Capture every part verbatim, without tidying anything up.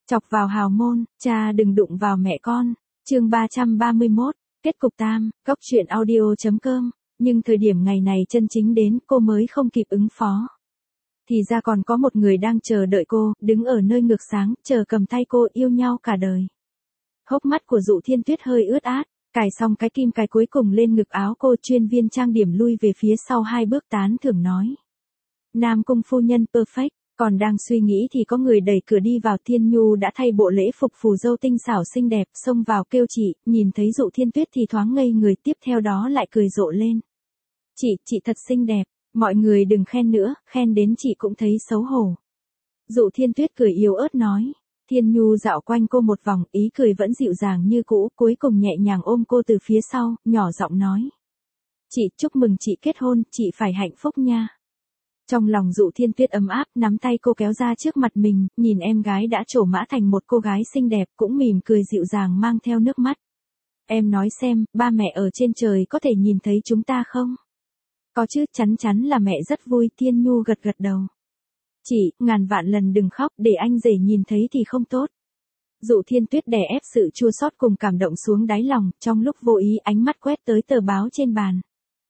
Chọc vào hào môn, cha đừng đụng vào mẹ con. Chương ba trăm ba mươi mốt, kết cục tam, góc truyện audio chấm com. Nhưng thời điểm ngày này chân chính đến, cô mới không kịp ứng phó. Thì ra còn có một người đang chờ đợi cô, đứng ở nơi ngược sáng, chờ cầm tay cô yêu nhau cả đời. Hốc mắt của Dụ Thiên Tuyết hơi ướt át, cài xong cái kim cài cuối cùng lên ngực áo cô, chuyên viên trang điểm lui về phía sau hai bước tán thưởng nói. Nam Cung phu nhân perfect. Còn đang suy nghĩ thì có người đẩy cửa đi vào. Thiên Nhu đã thay bộ lễ phục phù dâu tinh xảo xinh đẹp, xông vào kêu chị, nhìn thấy Dụ Thiên Tuyết thì thoáng ngây người, tiếp theo đó lại cười rộ lên. Chị, chị thật xinh đẹp, mọi người đừng khen nữa, khen đến chị cũng thấy xấu hổ. Dụ Thiên Tuyết cười yếu ớt nói. Thiên Nhu dạo quanh cô một vòng, ý cười vẫn dịu dàng như cũ, cuối cùng nhẹ nhàng ôm cô từ phía sau, nhỏ giọng nói. Chị, chúc mừng chị kết hôn, chị phải hạnh phúc nha. Trong lòng Dụ Thiên Tuyết ấm áp, nắm tay cô kéo ra trước mặt mình, nhìn em gái đã trổ mã thành một cô gái xinh đẹp, cũng mỉm cười dịu dàng mang theo nước mắt. Em nói xem, ba mẹ ở trên trời có thể nhìn thấy chúng ta không? Có chứ, chắn chắn là mẹ rất vui. Thiên Nhu gật gật đầu. Chị, ngàn vạn lần đừng khóc, để anh rể nhìn thấy thì không tốt. Dụ Thiên Tuyết đè ép sự chua xót cùng cảm động xuống đáy lòng, trong lúc vô ý ánh mắt quét tới tờ báo trên bàn.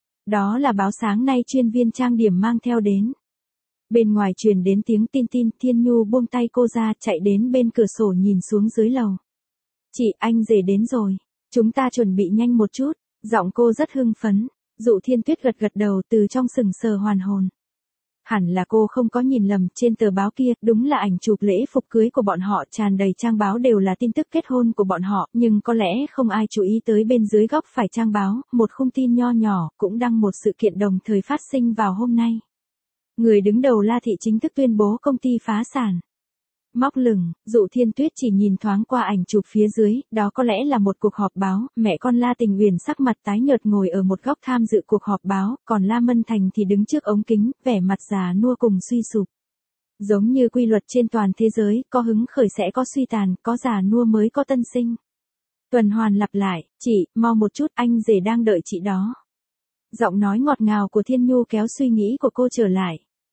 Đó là báo sáng nay chuyên viên trang điểm mang theo đến. Bên ngoài truyền đến tiếng tin tin, Thiên Nhu buông tay cô ra, chạy đến bên cửa sổ nhìn xuống dưới lầu. Chị, anh rể đến rồi. Chúng ta chuẩn bị nhanh một chút. Giọng cô rất hưng phấn. Dụ Thiên Tuyết gật gật đầu, từ trong sừng sờ hoàn hồn. Hẳn là cô không có nhìn lầm, trên tờ báo kia, đúng là ảnh chụp lễ phục cưới của bọn họ, tràn đầy trang báo đều là tin tức kết hôn của bọn họ, nhưng có lẽ không ai chú ý tới bên dưới góc phải trang báo, một khung tin nho nhỏ, cũng đăng một sự kiện đồng thời phát sinh vào hôm nay. Người đứng đầu La Thị chính thức tuyên bố công ty phá sản. Móc lửng, Dụ Thiên Tuyết chỉ nhìn thoáng qua ảnh chụp phía dưới, đó có lẽ là một cuộc họp báo, mẹ con La Tình Uyển sắc mặt tái nhợt ngồi ở một góc tham dự cuộc họp báo, còn La Mân Thành thì đứng trước ống kính, vẻ mặt già nua cùng suy sụp. Giống như quy luật trên toàn thế giới, có hứng khởi sẽ có suy tàn, có già nua mới có tân sinh. Tuần hoàn lặp lại, chị, mau một chút, anh rể đang đợi chị đó. Giọng nói ngọt ngào của Thiên Nhu kéo suy nghĩ của cô trở lại.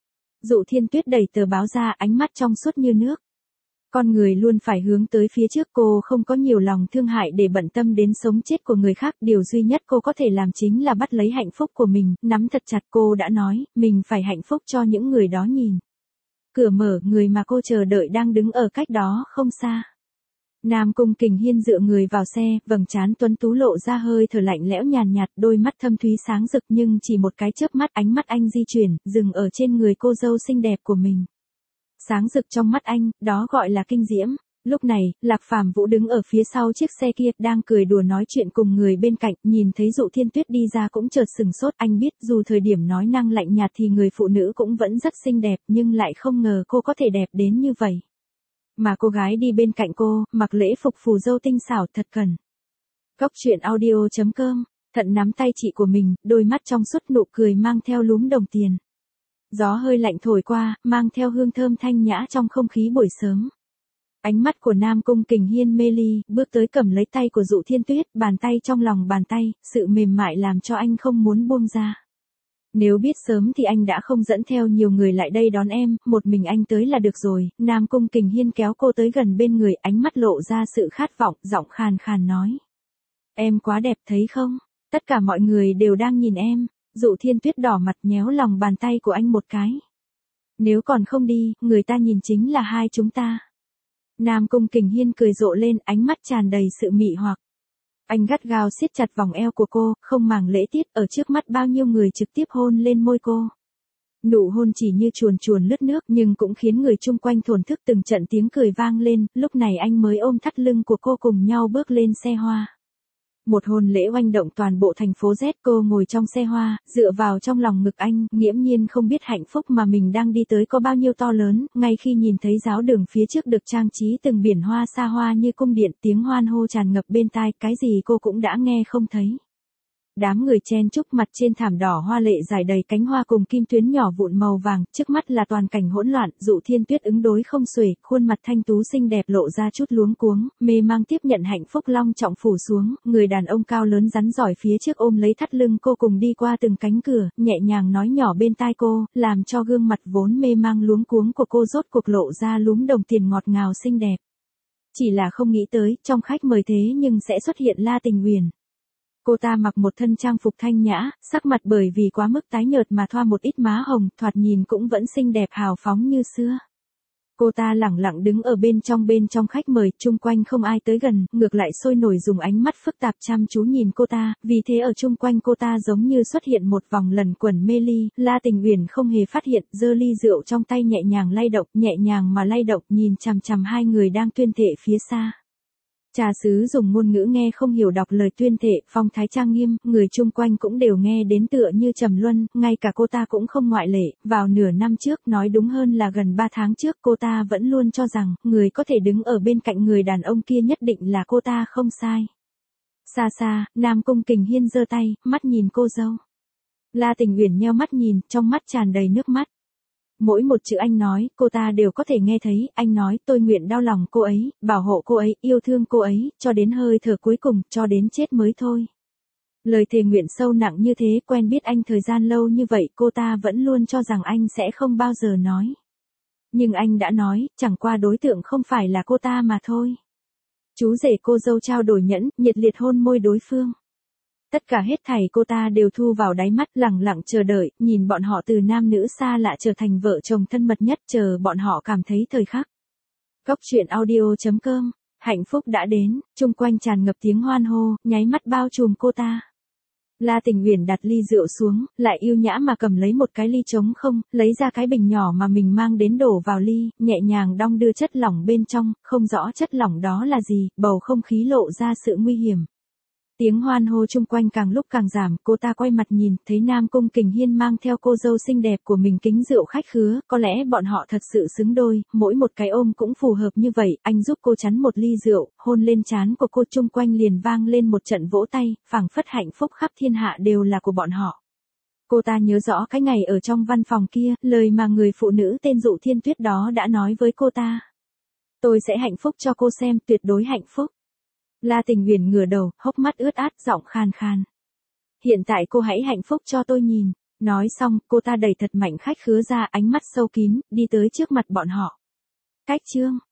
Dụ Thiên Tuyết đẩy tờ báo ra, ánh mắt trong suốt như nước. Con người luôn phải hướng tới phía trước, cô không có nhiều lòng thương hại để bận tâm đến sống chết của người khác, điều duy nhất cô có thể làm chính là bắt lấy hạnh phúc của mình, nắm thật chặt. Cô đã nói, mình phải hạnh phúc cho những người đó nhìn. Cửa mở, người mà cô chờ đợi đang đứng ở cách đó không xa. Nam Cung Kình Hiên dựa người vào xe, vầng trán tuấn tú lộ ra hơi thở lạnh lẽo nhàn nhạt, đôi mắt thâm thúy sáng rực, nhưng chỉ một cái chớp mắt ánh mắt anh di chuyển, dừng ở trên người cô dâu xinh đẹp của mình. Sáng rực trong mắt anh, đó gọi là kinh diễm. Lúc này, Lạc Phàm Vũ đứng ở phía sau chiếc xe kia, đang cười đùa nói chuyện cùng người bên cạnh, nhìn thấy Dụ Thiên Tuyết đi ra cũng chợt sừng sốt. Anh biết dù thời điểm nói năng lạnh nhạt thì người phụ nữ cũng vẫn rất xinh đẹp, nhưng lại không ngờ cô có thể đẹp đến như vậy. Mà cô gái đi bên cạnh cô, mặc lễ phục phù dâu tinh xảo thật cần. Góc truyện audio chấm com, Thận nắm tay chị của mình, đôi mắt trong suốt, nụ cười mang theo lúm đồng tiền. Gió hơi lạnh thổi qua, mang theo hương thơm thanh nhã trong không khí buổi sớm. Ánh mắt của Nam Cung Kình Hiên mê ly, bước tới cầm lấy tay của Dụ Thiên Tuyết, bàn tay trong lòng bàn tay, sự mềm mại làm cho anh không muốn buông ra. Nếu biết sớm thì anh đã không dẫn theo nhiều người lại đây đón em, một mình anh tới là được rồi. Nam Cung Kình Hiên kéo cô tới gần bên người, ánh mắt lộ ra sự khát vọng, giọng khàn khàn nói. Em quá đẹp thấy không? Tất cả mọi người đều đang nhìn em. Dụ Thiên Tuyết đỏ mặt nhéo lòng bàn tay của anh một cái. Nếu còn không đi, người ta nhìn chính là hai chúng ta. Nam Cung Kình Hiên cười rộ lên, ánh mắt tràn đầy sự mị hoặc. Anh gắt gao siết chặt vòng eo của cô, không màng lễ tiết, ở trước mắt bao nhiêu người trực tiếp hôn lên môi cô. Nụ hôn chỉ như chuồn chuồn lướt nước, nhưng cũng khiến người chung quanh thổn thức. Từng trận tiếng cười vang lên, lúc này anh mới ôm thắt lưng của cô cùng nhau bước lên xe hoa. Một hôn lễ oanh động toàn bộ thành phố Z, cô ngồi trong xe hoa, dựa vào trong lòng ngực anh, nghiễm nhiên không biết hạnh phúc mà mình đang đi tới có bao nhiêu to lớn. Ngay khi nhìn thấy giáo đường phía trước được trang trí từng biển hoa xa hoa như cung điện, tiếng hoan hô tràn ngập bên tai, cái gì cô cũng đã nghe không thấy. Đám người chen chúc mặt trên thảm đỏ hoa lệ dài đầy cánh hoa cùng kim tuyến nhỏ vụn màu vàng, trước mắt là toàn cảnh hỗn loạn. Dụ Thiên Tuyết ứng đối không xuể, khuôn mặt thanh tú xinh đẹp lộ ra chút luống cuống, mê mang tiếp nhận hạnh phúc long trọng phủ xuống. Người đàn ông cao lớn rắn giỏi phía trước ôm lấy thắt lưng cô cùng đi qua từng cánh cửa, nhẹ nhàng nói nhỏ bên tai cô, làm cho gương mặt vốn mê mang luống cuống của cô rốt cuộc lộ ra lúm đồng tiền ngọt ngào xinh đẹp. Chỉ là không nghĩ tới, trong khách mời thế nhưng sẽ xuất hiện La Tình Uyển. Cô ta mặc một thân trang phục thanh nhã, sắc mặt bởi vì quá mức tái nhợt mà thoa một ít má hồng, thoạt nhìn cũng vẫn xinh đẹp hào phóng như xưa. Cô ta lẳng lặng đứng ở bên trong bên trong khách mời, chung quanh không ai tới gần, ngược lại sôi nổi dùng ánh mắt phức tạp chăm chú nhìn cô ta, vì thế ở chung quanh cô ta giống như xuất hiện một vòng lần quẩn mê ly, La Tình Uyển không hề phát hiện, giơ ly rượu trong tay nhẹ nhàng lay động, nhẹ nhàng mà lay động, nhìn chằm chằm hai người đang tuyên thệ phía xa. Trà sứ dùng ngôn ngữ nghe không hiểu đọc lời tuyên thệ, phong thái trang nghiêm, người chung quanh cũng đều nghe đến tựa như trầm luân, ngay cả cô ta cũng không ngoại lệ, vào nửa năm trước, nói đúng hơn là gần ba tháng trước, cô ta vẫn luôn cho rằng, người có thể đứng ở bên cạnh người đàn ông kia nhất định là cô ta không sai. Xa xa, Nam Cung Kình Hiên giơ tay, mắt nhìn cô dâu. La Tình Uyển nheo mắt nhìn, trong mắt tràn đầy nước mắt. Mỗi một chữ anh nói, cô ta đều có thể nghe thấy, anh nói, tôi nguyện đau lòng cô ấy, bảo hộ cô ấy, yêu thương cô ấy, cho đến hơi thở cuối cùng, cho đến chết mới thôi. Lời thề nguyện sâu nặng như thế, quen biết anh thời gian lâu như vậy, cô ta vẫn luôn cho rằng anh sẽ không bao giờ nói. Nhưng anh đã nói, chẳng qua đối tượng không phải là cô ta mà thôi. Chú rể cô dâu trao đổi nhẫn, nhiệt liệt hôn môi đối phương. Tất cả hết thảy cô ta đều thu vào đáy mắt, lẳng lặng chờ đợi, nhìn bọn họ từ nam nữ xa lạ trở thành vợ chồng thân mật nhất, chờ bọn họ cảm thấy thời khắc. Góc truyện audio chấm com, hạnh phúc đã đến, chung quanh tràn ngập tiếng hoan hô, nháy mắt bao trùm cô ta. La Tình Uyển đặt ly rượu xuống, lại yêu nhã mà cầm lấy một cái ly trống không, lấy ra cái bình nhỏ mà mình mang đến đổ vào ly, nhẹ nhàng đong đưa chất lỏng bên trong, không rõ chất lỏng đó là gì, bầu không khí lộ ra sự nguy hiểm. Tiếng hoan hô chung quanh càng lúc càng giảm, cô ta quay mặt nhìn, thấy Nam Cung Kình Hiên mang theo cô dâu xinh đẹp của mình kính rượu khách khứa, có lẽ bọn họ thật sự xứng đôi, mỗi một cái ôm cũng phù hợp như vậy, anh giúp cô chắn một ly rượu, hôn lên trán của cô, chung quanh liền vang lên một trận vỗ tay, phảng phất hạnh phúc khắp thiên hạ đều là của bọn họ. Cô ta nhớ rõ cái ngày ở trong văn phòng kia, lời mà người phụ nữ tên Dụ Thiên Tuyết đó đã nói với cô ta. Tôi sẽ hạnh phúc cho cô xem, tuyệt đối hạnh phúc. La Tình Uyển ngửa đầu, hốc mắt ướt át, giọng khan khan. Hiện tại cô hãy hạnh phúc cho tôi nhìn. Nói xong, cô ta đẩy thật mạnh khách khứa ra, ánh mắt sâu kín, đi tới trước mặt bọn họ. Cách chương.